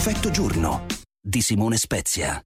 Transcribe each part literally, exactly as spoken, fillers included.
Effetto giorno di Simone Spezia.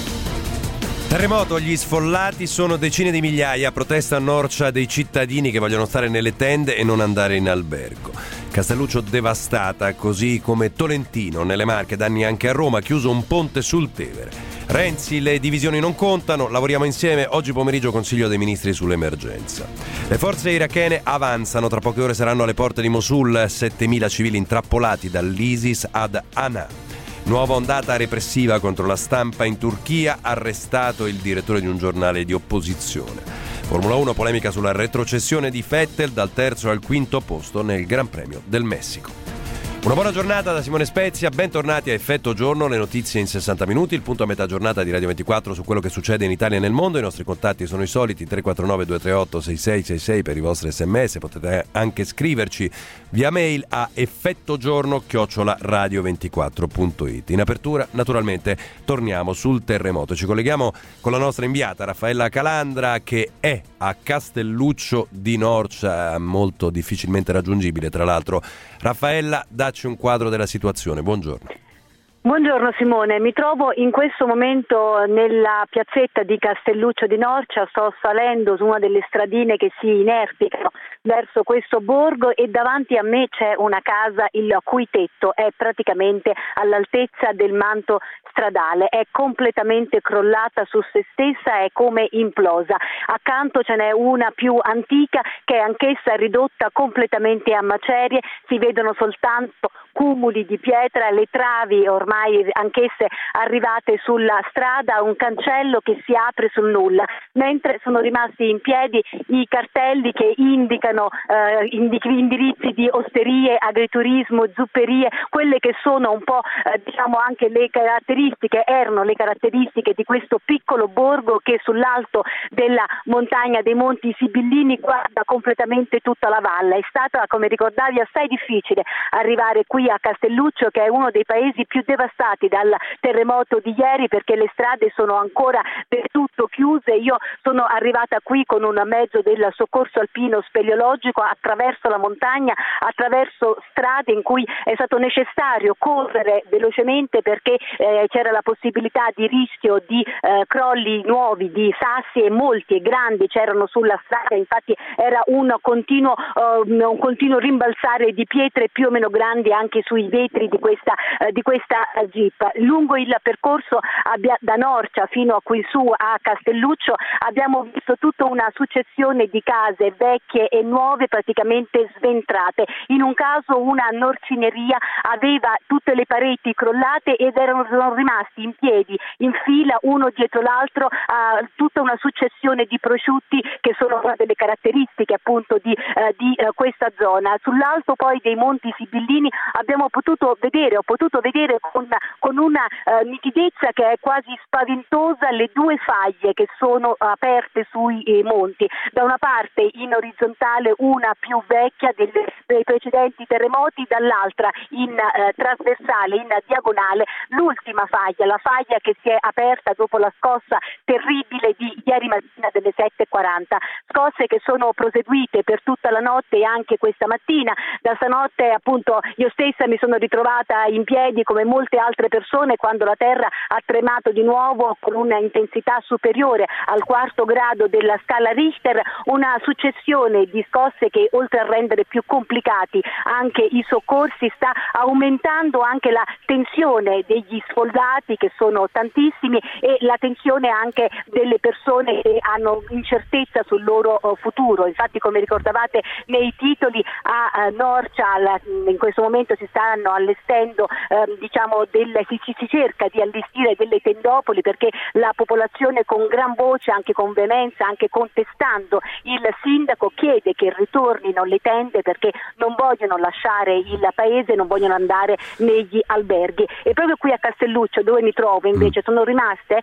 Terremoto, gli sfollati sono decine di migliaia, protesta a Norcia dei cittadini che vogliono stare nelle tende e non andare in albergo. Castelluccio devastata, così come Tolentino nelle Marche, danni anche a Roma, chiuso un ponte sul Tevere. Renzi, le divisioni non contano, lavoriamo insieme, oggi pomeriggio Consiglio dei Ministri sull'emergenza. Le forze irachene avanzano, tra poche ore saranno alle porte di Mosul, settemila civili intrappolati dall'ISIS ad Anà. Nuova ondata repressiva contro la stampa in Turchia, arrestato il direttore di un giornale di opposizione. Formula uno, polemica sulla retrocessione di Vettel dal terzo al quinto posto nel Gran Premio del Messico. Una buona giornata da Simone Spezia, bentornati a Effetto Giorno, le notizie in sessanta minuti, il punto a metà giornata di Radio ventiquattro su quello che succede in Italia e nel mondo. I nostri contatti sono i soliti, tre quattro nove due tre otto sei sei sei sei per i vostri sms, potete anche scriverci via mail a effettogiorno chiocciola radio ventiquattro punto it. In apertura, naturalmente, torniamo sul terremoto. Ci colleghiamo con la nostra inviata Raffaella Calandra, che è a Castelluccio di Norcia, molto difficilmente raggiungibile tra l'altro. Raffaella, dacci un quadro della situazione, buongiorno. Buongiorno Simone, mi trovo in questo momento nella piazzetta di Castelluccio di Norcia, sto salendo su una delle stradine che si inerpicano verso questo borgo e davanti a me c'è una casa il cui tetto è praticamente all'altezza del manto stradale, è completamente crollata su se stessa, è come implosa. Accanto ce n'è una più antica che è anch'essa ridotta completamente a macerie, si vedono soltanto cumuli di pietra, le travi ormai anch'esse arrivate sulla strada, un cancello che si apre sul nulla, mentre sono rimasti in piedi i cartelli che indicano eh, indirizzi di osterie, agriturismo, zupperie, quelle che sono un po' eh, diciamo anche le caratteristiche, erano le caratteristiche di questo piccolo borgo che sull'alto della montagna dei Monti Sibillini guarda completamente tutta la valle. È stata, come ricordavi, assai difficile arrivare qui a Castelluccio, che è uno dei paesi più devastati dal terremoto di ieri, perché le strade sono ancora del tutto chiuse. Io sono arrivata qui con un mezzo del soccorso alpino speleologico attraverso la montagna, attraverso strade in cui è stato necessario correre velocemente perché eh, c'era la possibilità di rischio di eh, crolli nuovi, di sassi, e molti e grandi c'erano sulla strada, infatti era un continuo, uh, un continuo rimbalzare di pietre più o meno grandi anche sui vetri di questa, uh, di questa Jeep. Lungo il percorso abbia, da Norcia fino a qui su a Castelluccio abbiamo visto tutta una successione di case vecchie e nuove praticamente sventrate. In un caso una norcineria aveva tutte le pareti crollate ed erano rimasti in piedi in fila uno dietro l'altro uh, tutta una successione di prosciutti che sono una delle caratteristiche appunto di, uh, di uh, questa zona. Sull'alto poi dei Monti Sibillini abbiamo potuto vedere, ho potuto vedere con, con una uh, nitidezza che è quasi spaventosa le due faglie che sono aperte sui eh, monti. Da una parte in orizzontale una più vecchia delle, dei precedenti terremoti, dall'altra in eh, trasversale, in diagonale, l'ultima faglia, la faglia che si è aperta dopo la scossa terribile di ieri mattina delle sette e quaranta. Scosse che sono proseguite per tutta la notte e anche questa mattina. Da stanotte appunto io stessa mi sono ritrovata in piedi come molte altre persone quando la terra ha tremato di nuovo con una intensità superiore al quarto grado della scala Richter, una successione di scosse che oltre a rendere più complicati anche i soccorsi sta aumentando anche la tensione degli sfollati che sono tantissimi e la tensione anche delle persone che hanno incertezza sul loro uh, futuro. Infatti, come ricordavate nei titoli, a uh, Norcia la, in questo momento si stanno allestendo uh, diciamo del, si, si cerca di allestire delle tendopoli perché la popolazione con gran voce, anche con veemenza, anche contestando il sindaco, chiede che ritornino le tende perché non vogliono lasciare il paese, non vogliono andare negli alberghi. E proprio qui a Castelluccio, dove mi trovo invece, sono rimaste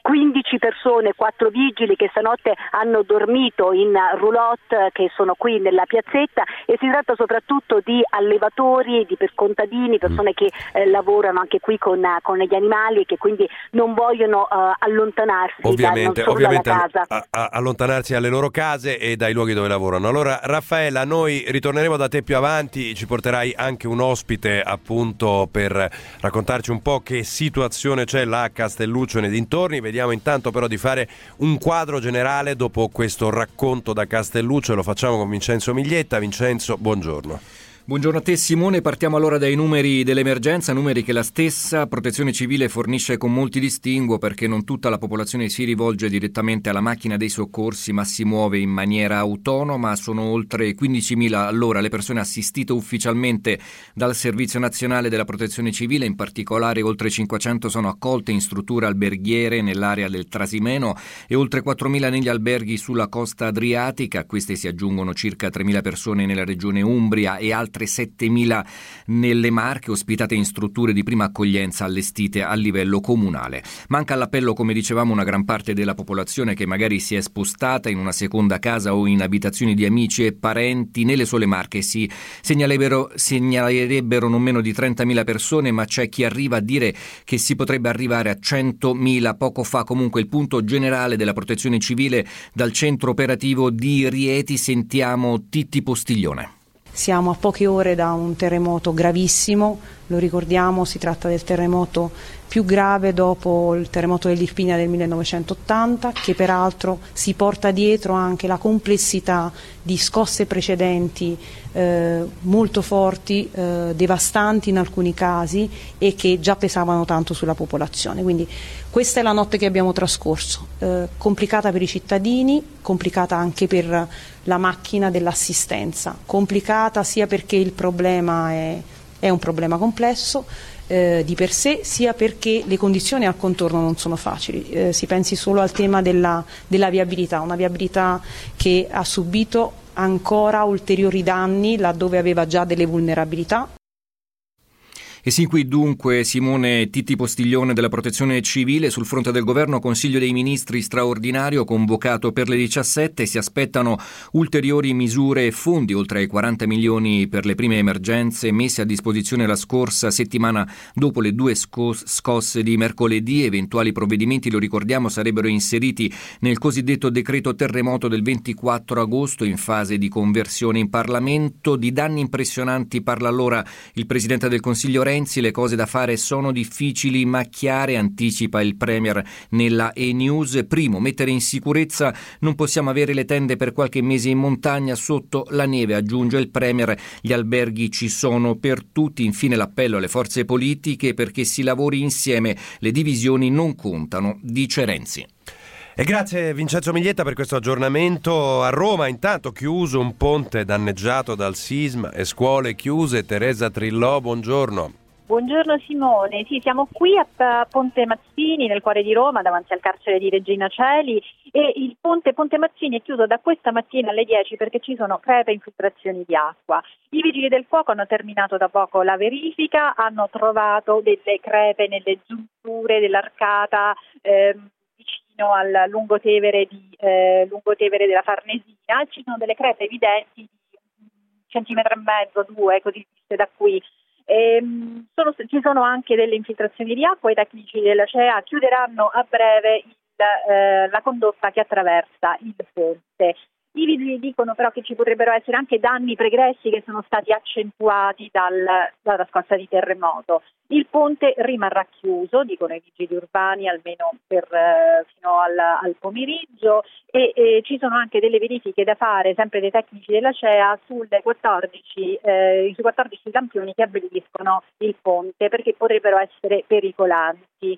quindici persone, quattro vigili che stanotte hanno dormito in roulotte che sono qui nella piazzetta, e si tratta soprattutto di allevatori, di per contadini, persone che eh, lavorano anche qui con, con gli animali e che quindi non vogliono uh, allontanarsi ovviamente, da, ovviamente dalla casa. A, a, allontanarsi dalle loro case e dai luoghi dove lavorano. Allora Raffaella, noi ritorneremo da te più avanti, ci porterai anche un ospite appunto per raccontarci un po' che situazione c'è là a Castelluccio e nei dintorni. Vediamo intanto però di fare un quadro generale dopo questo racconto da Castelluccio, e lo facciamo con Vincenzo Miglietta. Vincenzo, buongiorno. Buongiorno a te Simone, partiamo allora dai numeri dell'emergenza, numeri che la stessa Protezione Civile fornisce con molti distinguo, perché non tutta la popolazione si rivolge direttamente alla macchina dei soccorsi ma si muove in maniera autonoma. Sono oltre quindicimila all'ora le persone assistite ufficialmente dal Servizio Nazionale della Protezione Civile, in particolare oltre cinquecento sono accolte in strutture alberghiere nell'area del Trasimeno e oltre quattromila negli alberghi sulla costa adriatica. A queste si aggiungono circa tremila persone nella regione Umbria e altre settemila nelle Marche, ospitate in strutture di prima accoglienza allestite a livello comunale. Manca all'appello, come dicevamo, una gran parte della popolazione che magari si è spostata in una seconda casa o in abitazioni di amici e parenti. Nelle sole Marche si segnalerebbero, segnalerebbero non meno di trentamila persone, ma c'è chi arriva a dire che si potrebbe arrivare a centomila. Poco fa comunque il punto generale della Protezione Civile dal centro operativo di Rieti. Sentiamo Titti Postiglione. Siamo a poche ore da un terremoto gravissimo, lo ricordiamo, si tratta del terremoto più grave dopo il terremoto dell'Irpinia del millenovecentottanta, che peraltro si porta dietro anche la complessità di scosse precedenti eh, molto forti, eh, devastanti in alcuni casi, e che già pesavano tanto sulla popolazione. Quindi questa è la notte che abbiamo trascorso, eh, complicata per i cittadini, complicata anche per la macchina dell'assistenza, complicata sia perché il problema è, è un problema complesso eh, di per sé, sia perché le condizioni al contorno non sono facili. Eh, si pensi solo al tema della, della viabilità, una viabilità che ha subito ancora ulteriori danni laddove aveva già delle vulnerabilità. E sin qui dunque Simone Titti Postiglione della Protezione Civile. Sul fronte del governo, Consiglio dei Ministri straordinario convocato per le diciassette, si aspettano ulteriori misure e fondi, oltre ai quaranta milioni per le prime emergenze messi a disposizione la scorsa settimana dopo le due scos- scosse di mercoledì. Eventuali provvedimenti, lo ricordiamo, sarebbero inseriti nel cosiddetto decreto terremoto del ventiquattro agosto, in fase di conversione in Parlamento. Di danni impressionanti parla allora il Presidente del Consiglio Renzi. Le cose da fare sono difficili ma chiare, anticipa il Premier nella E-News. Primo, mettere in sicurezza. Non possiamo avere le tende per qualche mese in montagna sotto la neve, aggiunge il Premier. Gli alberghi ci sono per tutti. Infine l'appello alle forze politiche perché si lavori insieme. Le divisioni non contano, dice Renzi. E grazie Vincenzo Miglietta per questo aggiornamento. A Roma intanto chiuso un ponte danneggiato dal sisma e scuole chiuse. Teresa Trillò, buongiorno. Buongiorno Simone, sì, siamo qui a Ponte Mazzini, nel cuore di Roma, davanti al carcere di Regina Coeli, e il ponte Ponte Mazzini è chiuso da questa mattina alle dieci perché ci sono crepe infiltrazioni di acqua. I vigili del fuoco hanno terminato da poco la verifica, hanno trovato delle crepe nelle giunture dell'arcata eh, vicino al lungotevere, di, eh, lungotevere della Farnesina. Ci sono delle crepe evidenti di un centimetro e mezzo, due, così viste da qui. Ehm, sono, ci sono anche delle infiltrazioni di acqua. I tecnici della C E A chiuderanno a breve il, eh, la condotta che attraversa il ponte. I vigili dicono però che ci potrebbero essere anche danni pregressi che sono stati accentuati dal, dalla scossa di terremoto. Il ponte rimarrà chiuso, dicono i vigili urbani, almeno per, eh, fino al, al pomeriggio, e, e ci sono anche delle verifiche da fare, sempre dei tecnici della C E A, sulle quattordici, eh, sui quattordici lampioni che abbelliscono il ponte, perché potrebbero essere pericolanti.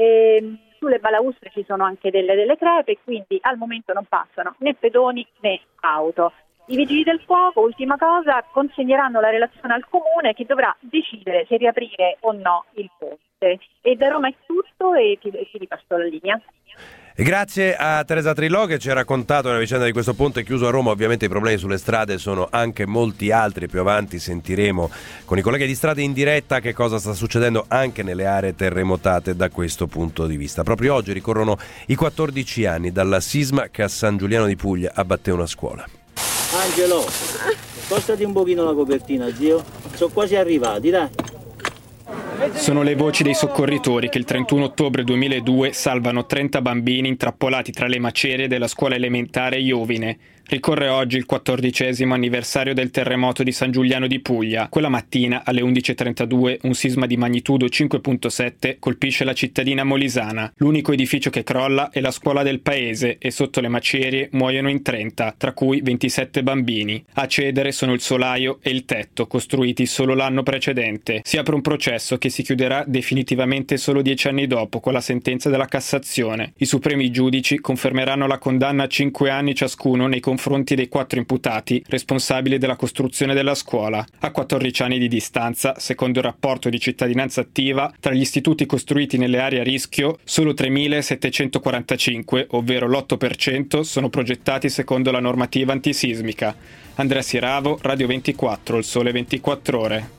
E, sulle balaustre ci sono anche delle, delle crepe, quindi al momento non passano né pedoni né auto. I vigili del fuoco, ultima cosa, consegneranno la relazione al comune che dovrà decidere se riaprire o no il ponte. E da Roma è tutto e ti, ti ripasso la linea. E grazie a Teresa Trillo che ci ha raccontato la vicenda di questo ponte chiuso a Roma. Ovviamente i problemi sulle strade sono anche molti altri. Più avanti sentiremo con i colleghi di Strade in diretta che cosa sta succedendo anche nelle aree terremotate da questo punto di vista. Proprio oggi ricorrono i quattordici anni dal sisma che a San Giuliano di Puglia abbatté una scuola. Angelo, spostati un pochino la copertina, zio. Sono quasi arrivati, dai. Sono le voci dei soccorritori che il trentuno ottobre duemiladue salvano trenta bambini intrappolati tra le macerie della scuola elementare Iovine. Ricorre oggi il quattordicesimo anniversario del terremoto di San Giuliano di Puglia. Quella mattina, alle undici e trentadue, un sisma di magnitudo cinque virgola sette colpisce la cittadina molisana. L'unico edificio che crolla è la scuola del paese e sotto le macerie muoiono in trenta, tra cui ventisette bambini. A cedere sono il solaio e il tetto, costruiti solo l'anno precedente. Si apre un processo che si chiuderà definitivamente solo dieci anni dopo, con la sentenza della Cassazione. I supremi giudici confermeranno la condanna a cinque anni ciascuno nei confronti confronti dei quattro imputati responsabili della costruzione della scuola. A quattordici anni di distanza, secondo il rapporto di cittadinanza attiva, tra gli istituti costruiti nelle aree a rischio, solo tremilasettecentoquarantacinque, ovvero l'otto per cento, sono progettati secondo la normativa antisismica. Andrea Siravo, Radio ventiquattro, Il Sole ventiquattro Ore.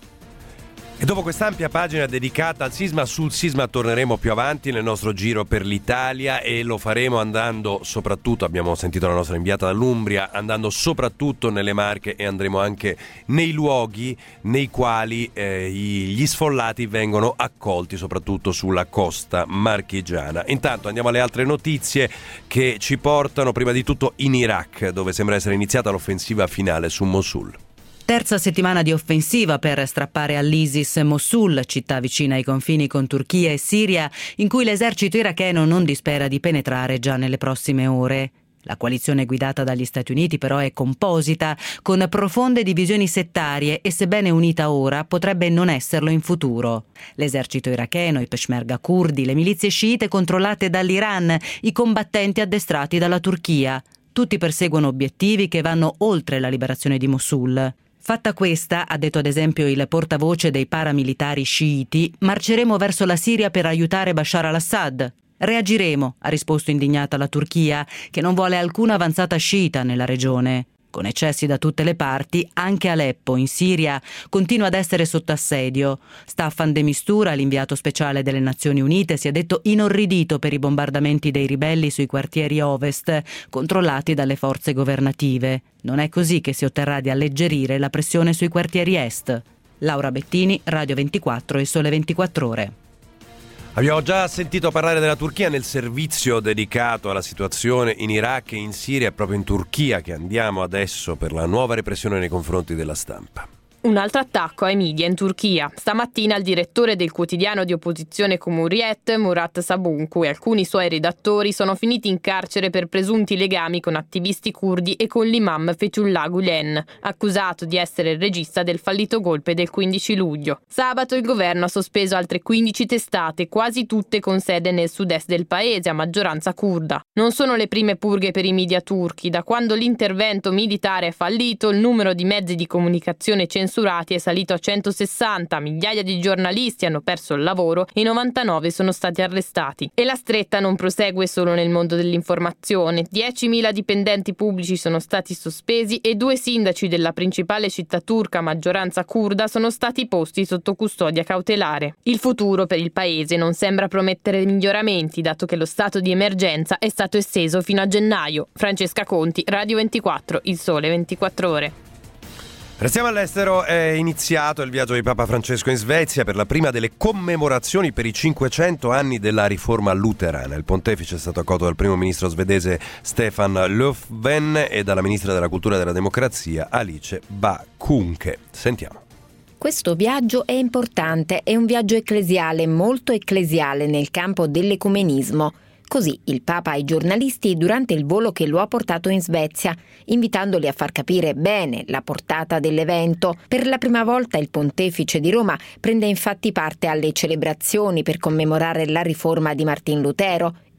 E dopo quest'ampia pagina dedicata al sisma, sul sisma torneremo più avanti nel nostro giro per l'Italia e lo faremo andando soprattutto, abbiamo sentito la nostra inviata dall'Umbria, andando soprattutto nelle Marche e andremo anche nei luoghi nei quali eh, gli sfollati vengono accolti, soprattutto sulla costa marchigiana. Intanto andiamo alle altre notizie che ci portano prima di tutto in Iraq, dove sembra essere iniziata l'offensiva finale su Mosul. Terza settimana di offensiva per strappare all'ISIS Mosul, città vicina ai confini con Turchia e Siria, in cui l'esercito iracheno non dispera di penetrare già nelle prossime ore. La coalizione guidata dagli Stati Uniti però è composita, con profonde divisioni settarie e sebbene unita ora potrebbe non esserlo in futuro. L'esercito iracheno, i peshmerga curdi, le milizie sciite controllate dall'Iran, i combattenti addestrati dalla Turchia. Tutti perseguono obiettivi che vanno oltre la liberazione di Mosul. Fatta questa, ha detto ad esempio il portavoce dei paramilitari sciiti, marceremo verso la Siria per aiutare Bashar al-Assad. Reagiremo, ha risposto indignata la Turchia, che non vuole alcuna avanzata sciita nella regione. Con eccessi da tutte le parti, anche Aleppo, in Siria, continua ad essere sotto assedio. Staffan de Mistura, l'inviato speciale delle Nazioni Unite, si è detto inorridito per i bombardamenti dei ribelli sui quartieri ovest, controllati dalle forze governative. Non è così che si otterrà di alleggerire la pressione sui quartieri est. Laura Bettini, Radio ventiquattro e Sole ventiquattro Ore. Abbiamo già sentito parlare della Turchia nel servizio dedicato alla situazione in Iraq e in Siria. È proprio in Turchia che andiamo adesso per la nuova repressione nei confronti della stampa. Un altro attacco ai media in Turchia. Stamattina il direttore del quotidiano di opposizione Cumhuriyet, Murat Sabuncu, e alcuni suoi redattori sono finiti in carcere per presunti legami con attivisti curdi e con l'imam Fethullah Gulen, accusato di essere il regista del fallito golpe del quindici luglio. Sabato il governo ha sospeso altre quindici testate, quasi tutte con sede nel sud-est del paese, a maggioranza curda. Non sono le prime purghe per i media turchi. Da quando l'intervento militare è fallito, il numero di mezzi di comunicazione censurati è salito a centosessanta, migliaia di giornalisti hanno perso il lavoro e novantanove sono stati arrestati. E la stretta non prosegue solo nel mondo dell'informazione. diecimila dipendenti pubblici sono stati sospesi e due sindaci della principale città turca a maggioranza curda sono stati posti sotto custodia cautelare. Il futuro per il paese non sembra promettere miglioramenti, dato che lo stato di emergenza è stato esteso fino a gennaio. Francesca Conti, Radio ventiquattro, Il Sole ventiquattro Ore. Restiamo all'estero, è iniziato il viaggio di Papa Francesco in Svezia per la prima delle commemorazioni per i cinquecento anni della riforma luterana. Il pontefice è stato accolto dal primo ministro svedese Stefan Löfven e dalla ministra della cultura e della democrazia Alice Bah Kuhnke. Sentiamo. Questo viaggio è importante, è un viaggio ecclesiale, molto ecclesiale nel campo dell'ecumenismo. Così il Papa ai giornalisti durante il volo che lo ha portato in Svezia, invitandoli a far capire bene la portata dell'evento. Per la prima volta il pontefice di Roma prende infatti parte alle celebrazioni per commemorare la riforma di Martin Lutero.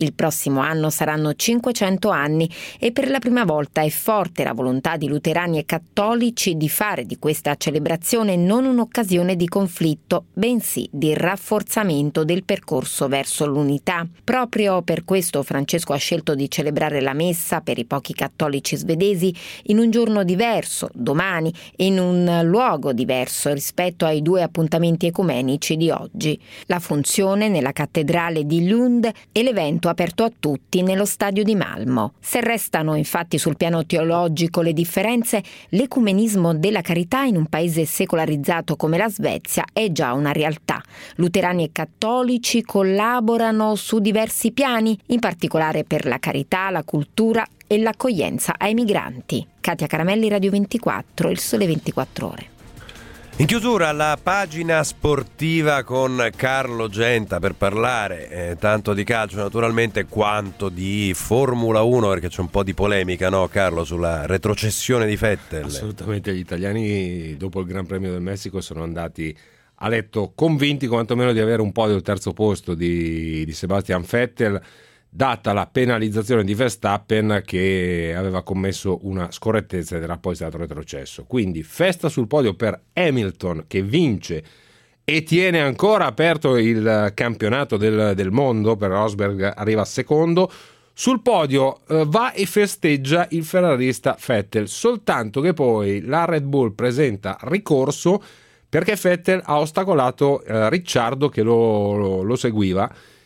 Il prossimo anno saranno cinquecento anni e per la prima volta è forte la volontà di luterani e cattolici di fare di questa celebrazione non un'occasione di conflitto, bensì di rafforzamento del percorso verso l'unità. Proprio per questo Francesco ha scelto di celebrare la messa per i pochi cattolici svedesi in un giorno diverso, domani, e in un luogo diverso rispetto ai due appuntamenti ecumenici di oggi. La funzione nella cattedrale di Lund e l'evento aperto a tutti nello stadio di Malmo. Se restano infatti sul piano teologico le differenze, l'ecumenismo della carità in un paese secolarizzato come la Svezia è già una realtà. Luterani e cattolici collaborano su diversi piani, in particolare per la carità, la cultura e l'accoglienza ai migranti. Katia Caramelli, Radio ventiquattro, Il Sole ventiquattro Ore. In chiusura la pagina sportiva con Carlo Genta per parlare eh, tanto di calcio naturalmente quanto di Formula uno, perché c'è un po' di polemica, no Carlo, sulla retrocessione di Vettel. Assolutamente, gli italiani dopo il Gran Premio del Messico sono andati a letto convinti quantomeno di avere un podio al terzo posto di, di Sebastian Vettel, data la penalizzazione di Verstappen che aveva commesso una scorrettezza ed era poi stato retrocesso. Quindi festa sul podio per Hamilton, che vince e tiene ancora aperto il campionato del, del mondo. Per Rosberg arriva secondo. Sul podio eh, va e festeggia il ferrarista Vettel, soltanto che poi la Red Bull presenta ricorso perché Vettel ha ostacolato eh, Ricciardo che lo, lo, lo seguiva,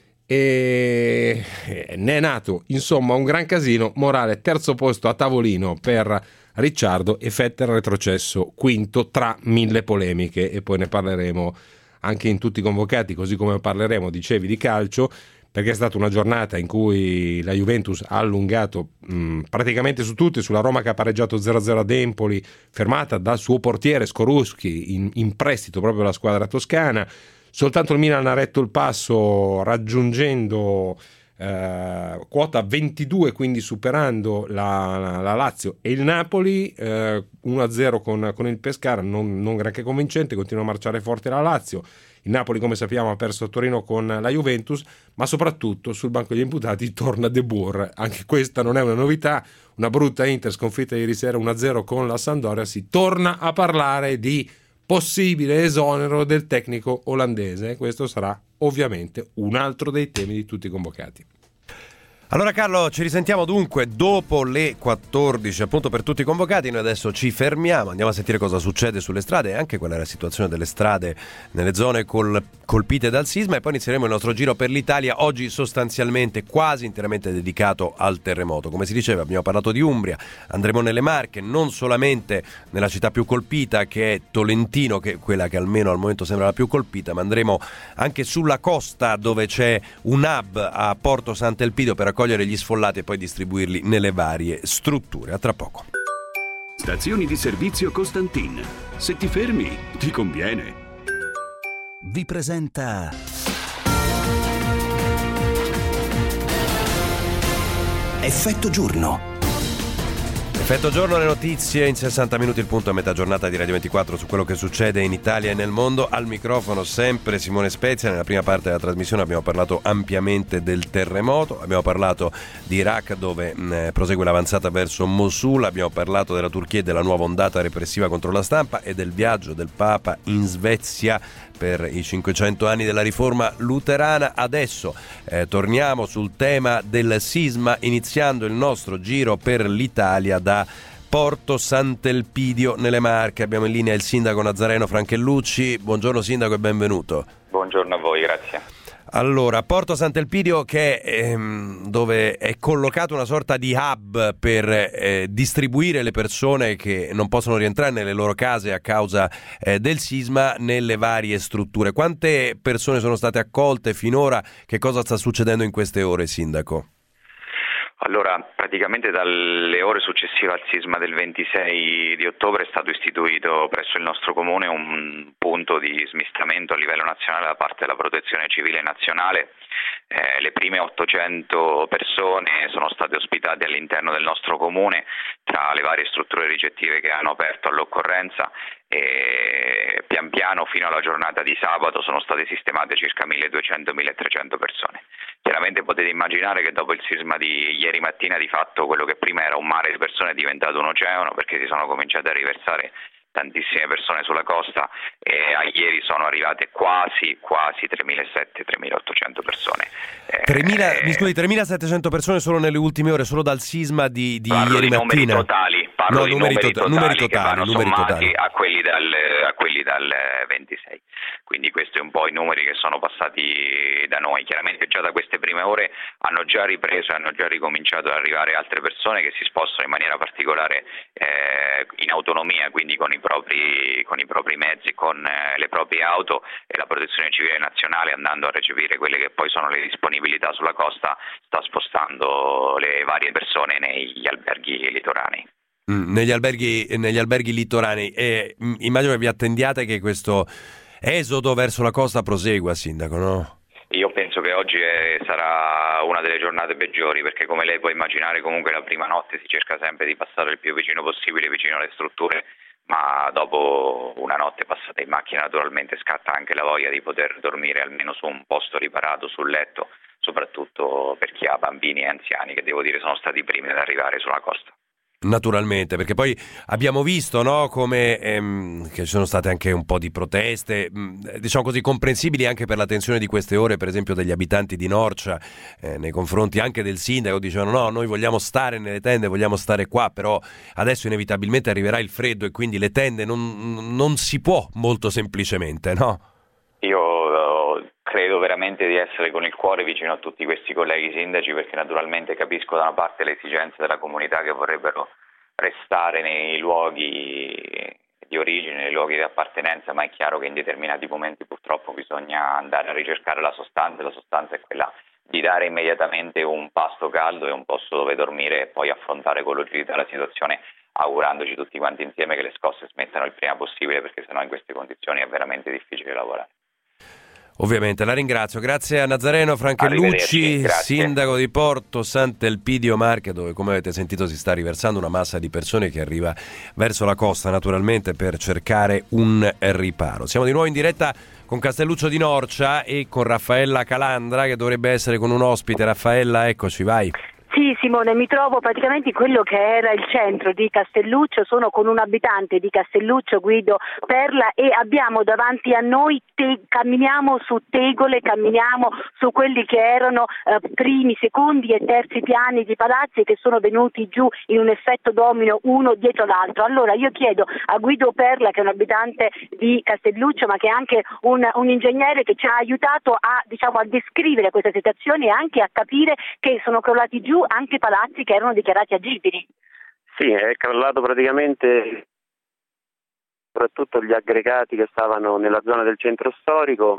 e ne è nato insomma un gran casino morale. Terzo posto a tavolino per Ricciardo e Vettel retrocesso quinto tra mille polemiche, e poi ne parleremo anche in tutti i convocati, così come parleremo, dicevi, di calcio, perché è stata una giornata in cui la Juventus ha allungato mh, praticamente su tutti, sulla Roma che ha pareggiato zero a zero ad Empoli, fermata dal suo portiere Skorupski in, in prestito proprio alla squadra toscana. Soltanto il Milan ha retto il passo raggiungendo eh, quota ventidue, quindi superando la, la, la Lazio e il Napoli, eh, uno a zero con, con il Pescara, non, non granché convincente, continua a marciare forte la Lazio. Il Napoli, come sappiamo, ha perso a Torino con la Juventus, ma soprattutto sul banco degli imputati torna De Boer. Anche questa non è una novità, una brutta Inter sconfitta ieri sera uno a zero con la Sampdoria. Si torna a parlare di possibile esonero del tecnico olandese. Questo sarà ovviamente un altro dei temi di tutti i convocati. Allora Carlo, ci risentiamo dunque dopo le quattordici, appunto, per tutti i convocati. Noi adesso ci fermiamo, andiamo a sentire cosa succede sulle strade e anche qual è la situazione delle strade nelle zone col, colpite dal sisma, e poi inizieremo il nostro giro per l'Italia, oggi sostanzialmente quasi interamente dedicato al terremoto. Come si diceva, abbiamo parlato di Umbria, andremo nelle Marche, non solamente nella città più colpita che è Tolentino, che è quella che almeno al momento sembra la più colpita, ma andremo anche sulla costa dove c'è un hub a Porto Sant'Elpidio per accogliere gli sfollati e poi distribuirli nelle varie strutture. A tra poco. Stazioni di servizio Costantin. Se ti fermi, ti conviene. Vi presenta Effetto Giorno. Effetto Giorno, le notizie in sessanta minuti, il punto a metà giornata di Radio ventiquattro su quello che succede in Italia e nel mondo. Al microfono sempre Simone Spezia. Nella prima parte della trasmissione abbiamo parlato ampiamente del terremoto, abbiamo parlato di Iraq dove mh, prosegue l'avanzata verso Mosul, abbiamo parlato della Turchia e della nuova ondata repressiva contro la stampa e del viaggio del Papa in Svezia per i cinquecento anni della riforma luterana. Adesso eh, torniamo sul tema del sisma, iniziando il nostro giro per l'Italia da Porto Sant'Elpidio nelle Marche. Abbiamo in linea il sindaco nazareno Franchellucci. Buongiorno sindaco e benvenuto. Buongiorno a voi, grazie. Allora, Porto Sant'Elpidio, che è ehm, dove è collocato una sorta di hub per eh, distribuire le persone che non possono rientrare nelle loro case a causa eh, del sisma nelle varie strutture. Quante persone sono state accolte finora? Che cosa sta succedendo in queste ore, sindaco? Allora, praticamente dalle ore successive al sisma del ventisei di ottobre è stato istituito presso il nostro comune un punto di smistamento a livello nazionale da parte della Protezione Civile Nazionale. Eh, le prime ottocento persone sono state ospitate all'interno del nostro comune, tra le varie strutture ricettive che hanno aperto all'occorrenza, e pian piano fino alla giornata di sabato sono state sistemate circa milleduecento milletrecento persone. Chiaramente potete immaginare che dopo il sisma di ieri mattina di fatto quello che prima era un mare di persone è diventato un oceano, perché si sono cominciate a riversare tantissime persone sulla costa, e a ieri sono arrivate quasi quasi tremilasettecento tremilaottocento persone. tremila, eh, mi scusi, tremilasettecento persone solo nelle ultime ore, solo dal sisma di, di parlo ieri di mattina. Numeri totali, parlo no, di numeri, numeri, to- totali, numeri che totali, vanno numeri sommati totali. a quelli dal a quelli dal ventisei. Quindi questi sono un po' i numeri che sono passati da noi. Chiaramente già da queste prime ore hanno già ripreso e hanno già ricominciato ad arrivare altre persone che si spostano in maniera particolare eh, in autonomia, quindi con i propri con i propri mezzi, con eh, le proprie auto, e la Protezione Civile Nazionale, andando a recepire quelle che poi sono le disponibilità sulla costa, sta spostando le varie persone negli alberghi litoranei. Mm, negli alberghi negli alberghi litoranei, e mm, immagino che vi attendiate che questo esodo verso la costa prosegua, sindaco, no? Io penso che oggi è, sarà una delle giornate peggiori, perché come lei può immaginare comunque la prima notte si cerca sempre di passare il più vicino possibile vicino alle strutture, ma dopo una notte passata in macchina naturalmente scatta anche la voglia di poter dormire almeno su un posto riparato, sul letto, soprattutto per chi ha bambini e anziani, che devo dire sono stati i primi ad arrivare sulla costa. Naturalmente, perché poi abbiamo visto, no, come ehm, che ci sono state anche un po' di proteste, mh, diciamo così, comprensibili anche per la tensione di queste ore, per esempio degli abitanti di Norcia, eh, nei confronti anche del sindaco. Dicevano no, noi vogliamo stare nelle tende, vogliamo stare qua, però adesso inevitabilmente arriverà il freddo e quindi le tende non, non si può molto semplicemente, no? Io credo veramente di essere con il cuore vicino a tutti questi colleghi sindaci, perché naturalmente capisco da una parte le esigenze della comunità che vorrebbero restare nei luoghi di origine, nei luoghi di appartenenza, ma è chiaro che in determinati momenti purtroppo bisogna andare a ricercare la sostanza, e la sostanza è quella di dare immediatamente un pasto caldo e un posto dove dormire e poi affrontare con lucidità la situazione, augurandoci tutti quanti insieme che le scosse smettano il prima possibile, perché sennò in queste condizioni è veramente difficile lavorare. Ovviamente, la ringrazio. Grazie a Nazareno Franchellucci, sindaco di Porto Sant'Elpidio Marche, dove, come avete sentito, si sta riversando una massa di persone che arriva verso la costa, naturalmente per cercare un riparo. Siamo di nuovo in diretta con Castelluccio di Norcia e con Raffaella Calandra, che dovrebbe essere con un ospite. Raffaella, eccoci, vai. Sì, Simone, mi trovo praticamente in quello che era il centro di Castelluccio, sono con un abitante di Castelluccio, Guido Perla, e abbiamo davanti a noi, te- camminiamo su tegole, camminiamo su quelli che erano eh, primi, secondi e terzi piani di palazzi che sono venuti giù in un effetto domino uno dietro l'altro. Allora io chiedo a Guido Perla, che è un abitante di Castelluccio ma che è anche un, un ingegnere che ci ha aiutato a, diciamo, a descrivere questa situazione e anche a capire che sono crollati giù anche palazzi che erano dichiarati agibili. Sì, è crollato praticamente soprattutto gli aggregati che stavano nella zona del centro storico,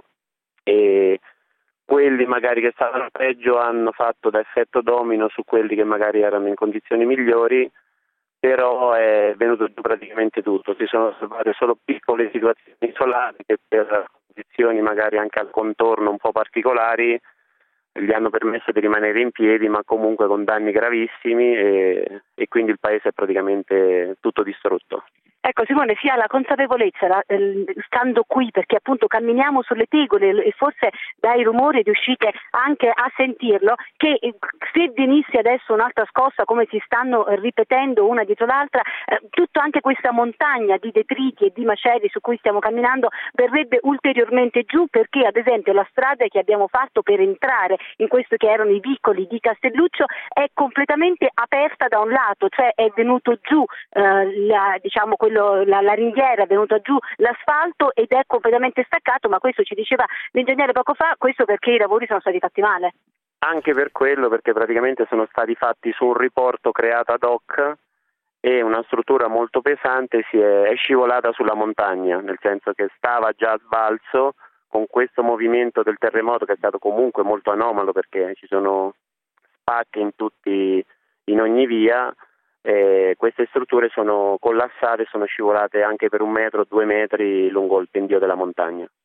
e quelli magari che stavano peggio hanno fatto da effetto domino su quelli che magari erano in condizioni migliori, però è venuto giù praticamente tutto. Si sono salvate solo piccole situazioni isolate che per condizioni magari anche al contorno un po' particolari gli hanno permesso di rimanere in piedi, ma comunque con danni gravissimi, e, e quindi il paese è praticamente tutto distrutto. Ecco Simone, si ha la consapevolezza, eh, stando qui, perché appunto camminiamo sulle tegole e forse dai rumori riuscite anche a sentirlo, che eh, se venisse adesso un'altra scossa come si stanno eh, ripetendo una dietro l'altra, eh, tutta anche questa montagna di detriti e di macelli su cui stiamo camminando verrebbe ulteriormente giù, perché ad esempio la strada che abbiamo fatto per entrare in questo che erano i vicoli di Castelluccio è completamente aperta da un lato, cioè è venuto giù eh, la, diciamo quello La, la ringhiera, è venuta giù l'asfalto ed è completamente staccato, ma questo ci diceva l'ingegnere poco fa, questo perché i lavori sono stati fatti male. Anche per quello, perché praticamente sono stati fatti su un riporto creato ad hoc e una struttura molto pesante si è, è scivolata sulla montagna, nel senso che stava già a sbalzo con questo movimento del terremoto, che è stato comunque molto anomalo perché ci sono spacche in tutti, in ogni via. Eh, queste strutture sono collassate e sono scivolate anche per un metro, due metri lungo il pendio della montagna.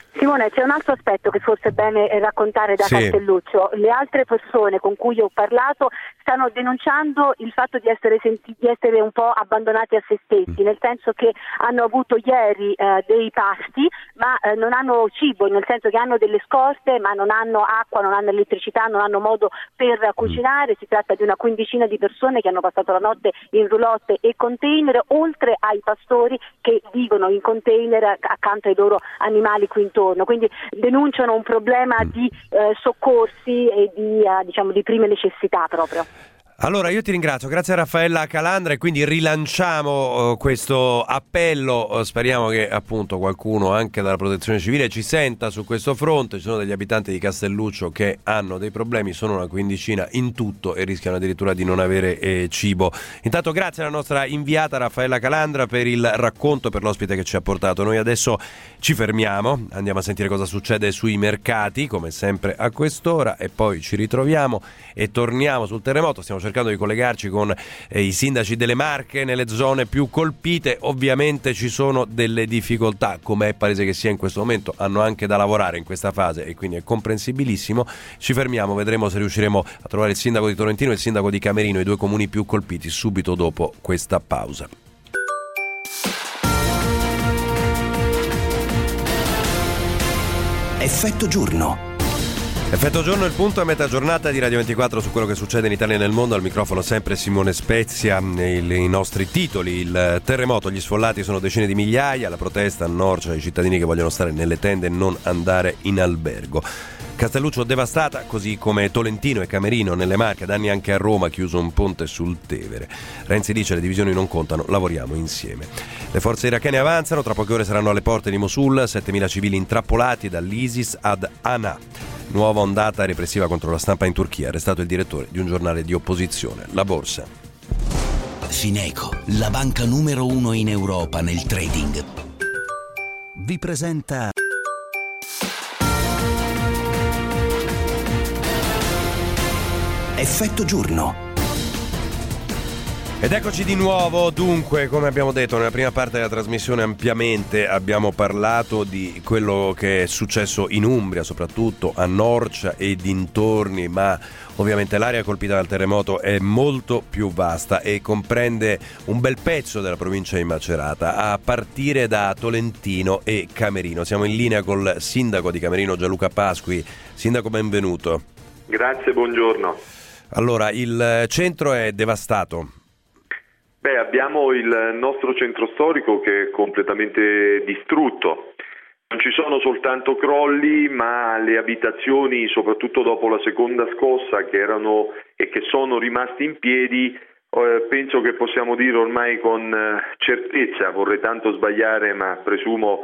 Simone, c'è un altro aspetto che forse è bene raccontare da sì. Castelluccio. Le altre persone con cui ho parlato stanno denunciando il fatto di essere, senti- di essere un po' abbandonati a se stessi, nel senso che hanno avuto ieri eh, dei pasti ma eh, non hanno cibo, nel senso che hanno delle scorte ma non hanno acqua, non hanno elettricità, non hanno modo per cucinare. Si tratta di una quindicina di persone che hanno passato la notte in roulotte e container, oltre ai pastori che vivono in container accanto ai loro animali qui intorno. Quindi denunciano un problema di eh, soccorsi e di, eh, diciamo, di prime necessità proprio. Allora io ti ringrazio, grazie a Raffaella Calandra, e quindi rilanciamo uh, questo appello, uh, speriamo che appunto qualcuno anche dalla Protezione Civile ci senta su questo fronte. Ci sono degli abitanti di Castelluccio che hanno dei problemi, sono una quindicina in tutto e rischiano addirittura di non avere eh, cibo. Intanto grazie alla nostra inviata Raffaella Calandra per il racconto, per l'ospite che ci ha portato. Noi adesso ci fermiamo, andiamo a sentire cosa succede sui mercati, come sempre a quest'ora, e poi ci ritroviamo e torniamo sul terremoto. Stiamo cercando di collegarci con eh, i sindaci delle Marche nelle zone più colpite. Ovviamente ci sono delle difficoltà, come è palese che sia in questo momento, hanno anche da lavorare in questa fase e quindi è comprensibilissimo. Ci fermiamo, vedremo se riusciremo a trovare il sindaco di Tolentino e il sindaco di Camerino, i due comuni più colpiti, subito dopo questa pausa. Effetto giorno. Effetto giorno, il punto a metà giornata di Radio ventiquattro su quello che succede in Italia e nel mondo. Al microfono sempre Simone Spezia. I nostri titoli: il terremoto, gli sfollati sono decine di migliaia, la protesta a Norcia, i cittadini che vogliono stare nelle tende e non andare in albergo. Castelluccio devastata, così come Tolentino e Camerino nelle Marche, danni anche a Roma, chiuso un ponte sul Tevere. Renzi dice: le divisioni non contano, lavoriamo insieme. Le forze irachene avanzano, tra poche ore saranno alle porte di Mosul, settemila civili intrappolati dall'ISIS ad Hana. Nuova ondata repressiva contro la stampa in Turchia, arrestato il direttore di un giornale di opposizione. La borsa. Fineco, la banca numero uno in Europa nel trading, vi presenta Effetto giorno. Ed eccoci di nuovo. Dunque, come abbiamo detto nella prima parte della trasmissione, ampiamente abbiamo parlato di quello che è successo in Umbria, soprattutto a Norcia e dintorni, ma ovviamente l'area colpita dal terremoto è molto più vasta e comprende un bel pezzo della provincia di Macerata, a partire da Tolentino e Camerino. Siamo in linea col sindaco di Camerino, Gianluca Pasqui. Sindaco, benvenuto. Grazie, buongiorno. Allora, il centro è devastato. Beh, abbiamo il nostro centro storico che è completamente distrutto. Non ci sono soltanto crolli, ma le abitazioni, soprattutto dopo la seconda scossa, che erano e che sono rimasti in piedi, eh, penso che possiamo dire ormai con eh, certezza, vorrei tanto sbagliare, ma presumo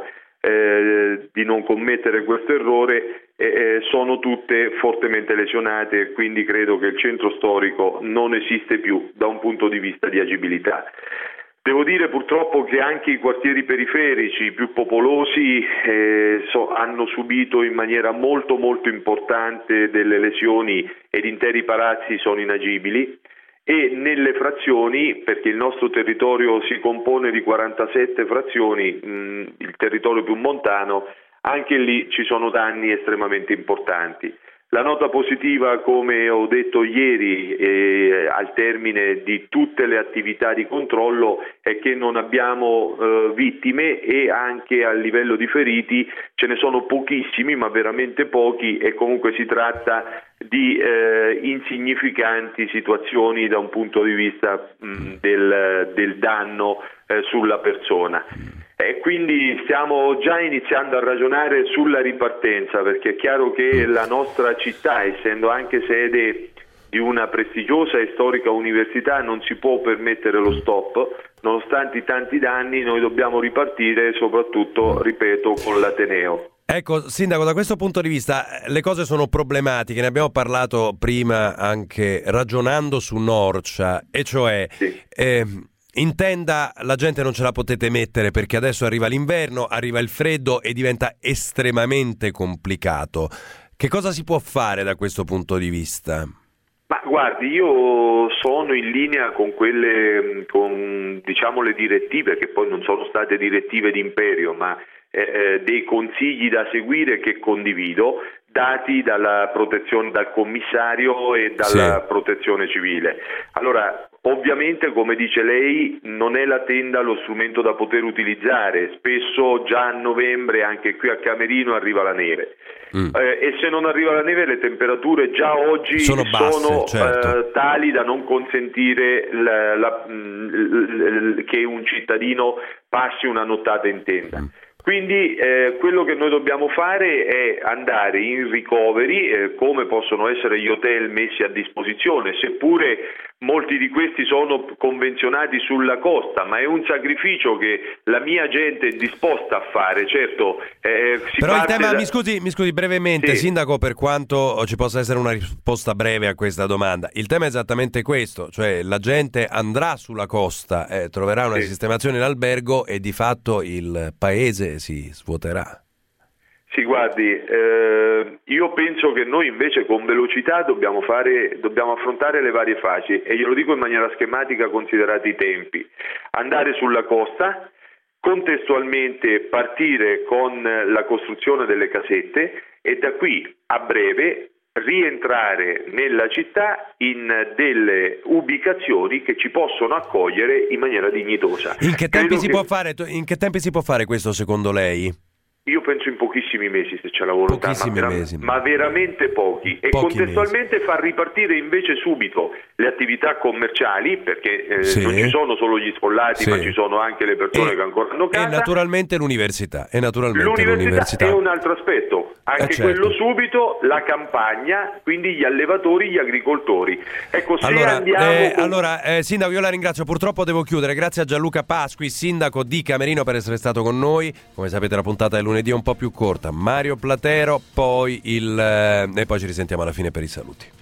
eh, di non commettere questo errore, eh, sono tutte fortemente lesionate e quindi credo che il centro storico non esiste più da un punto di vista di agibilità. Devo dire purtroppo che anche i quartieri periferici più popolosi eh, so, hanno subito in maniera molto molto importante delle lesioni ed interi palazzi sono inagibili, e nelle frazioni, perché il nostro territorio si compone di quarantasette frazioni, mh, il territorio più montano, anche lì ci sono danni estremamente importanti. La nota positiva, come ho detto ieri eh, al termine di tutte le attività di controllo, è che non abbiamo eh, vittime e anche a livello di feriti ce ne sono pochissimi, ma veramente pochi, e comunque si tratta di eh, insignificanti situazioni da un punto di vista mh, del, del danno eh, sulla persona. E quindi stiamo già iniziando a ragionare sulla ripartenza, perché è chiaro che la nostra città, essendo anche sede di una prestigiosa e storica università, non si può permettere lo stop. Nonostante i tanti danni, noi dobbiamo ripartire, soprattutto, ripeto, con l'Ateneo. Ecco, sindaco, da questo punto di vista le cose sono problematiche, ne abbiamo parlato prima anche ragionando su Norcia, e cioè sì. eh, in tenda la gente non ce la potete mettere perché adesso arriva l'inverno, arriva il freddo e diventa estremamente complicato. Che cosa si può fare da questo punto di vista? Ma guardi, io sono in linea con quelle, con diciamo le direttive, che poi non sono state direttive d'imperio, ma eh, dei consigli da seguire che condivido, dati dalla protezione, dal commissario e dalla sì. protezione civile. Allora, ovviamente, come dice lei, non è la tenda lo strumento da poter utilizzare. Spesso già a novembre, anche qui a Camerino, arriva la neve. Mm. Eh, e se non arriva la neve, le temperature già oggi sono, basse, sono certo. eh, tali da non consentire la, la, l, l, che un cittadino passi una nottata in tenda. Mm. Quindi eh, quello che noi dobbiamo fare è andare in recovery, eh, come possono essere gli hotel messi a disposizione, seppure molti di questi sono convenzionati sulla costa, ma è un sacrificio che la mia gente è disposta a fare. Certo, eh, si però il tema, da... mi scusi, mi scusi brevemente, sì. Sindaco, per quanto ci possa essere una risposta breve a questa domanda, il tema è esattamente questo, cioè la gente andrà sulla costa, eh, troverà una sì. sistemazione in albergo e di fatto il paese si svuoterà. Sì, guardi, eh, io penso che noi invece con velocità dobbiamo fare, dobbiamo affrontare le varie fasi, e glielo dico in maniera schematica considerati i tempi. Andare sulla costa, contestualmente partire con la costruzione delle casette e da qui a breve rientrare nella città in delle ubicazioni che ci possono accogliere in maniera dignitosa. In che tempi Credo si che... può fare, in che tempi si può fare questo secondo lei? Io penso in pochissimi mesi, se c'è la volontà, ma, vera- mesi. ma veramente pochi, e pochi contestualmente mesi. far ripartire invece subito le attività commerciali, perché eh, sì. non ci sono solo gli sfollati, sì. ma ci sono anche le persone e, che ancora hanno casa. E naturalmente l'università. E naturalmente l'università, l'università è un altro aspetto, anche eh, certo. quello subito, la campagna, quindi gli allevatori, gli agricoltori. Ecco, se allora, andiamo... Eh, con... allora eh, Sindaco, io la ringrazio, purtroppo devo chiudere. Grazie a Gianluca Pasqui, Sindaco di Camerino, per essere stato con noi. Come sapete la puntata è lunedì, un po' più corta. Mario Platero, poi il eh, e poi ci risentiamo alla fine per i saluti.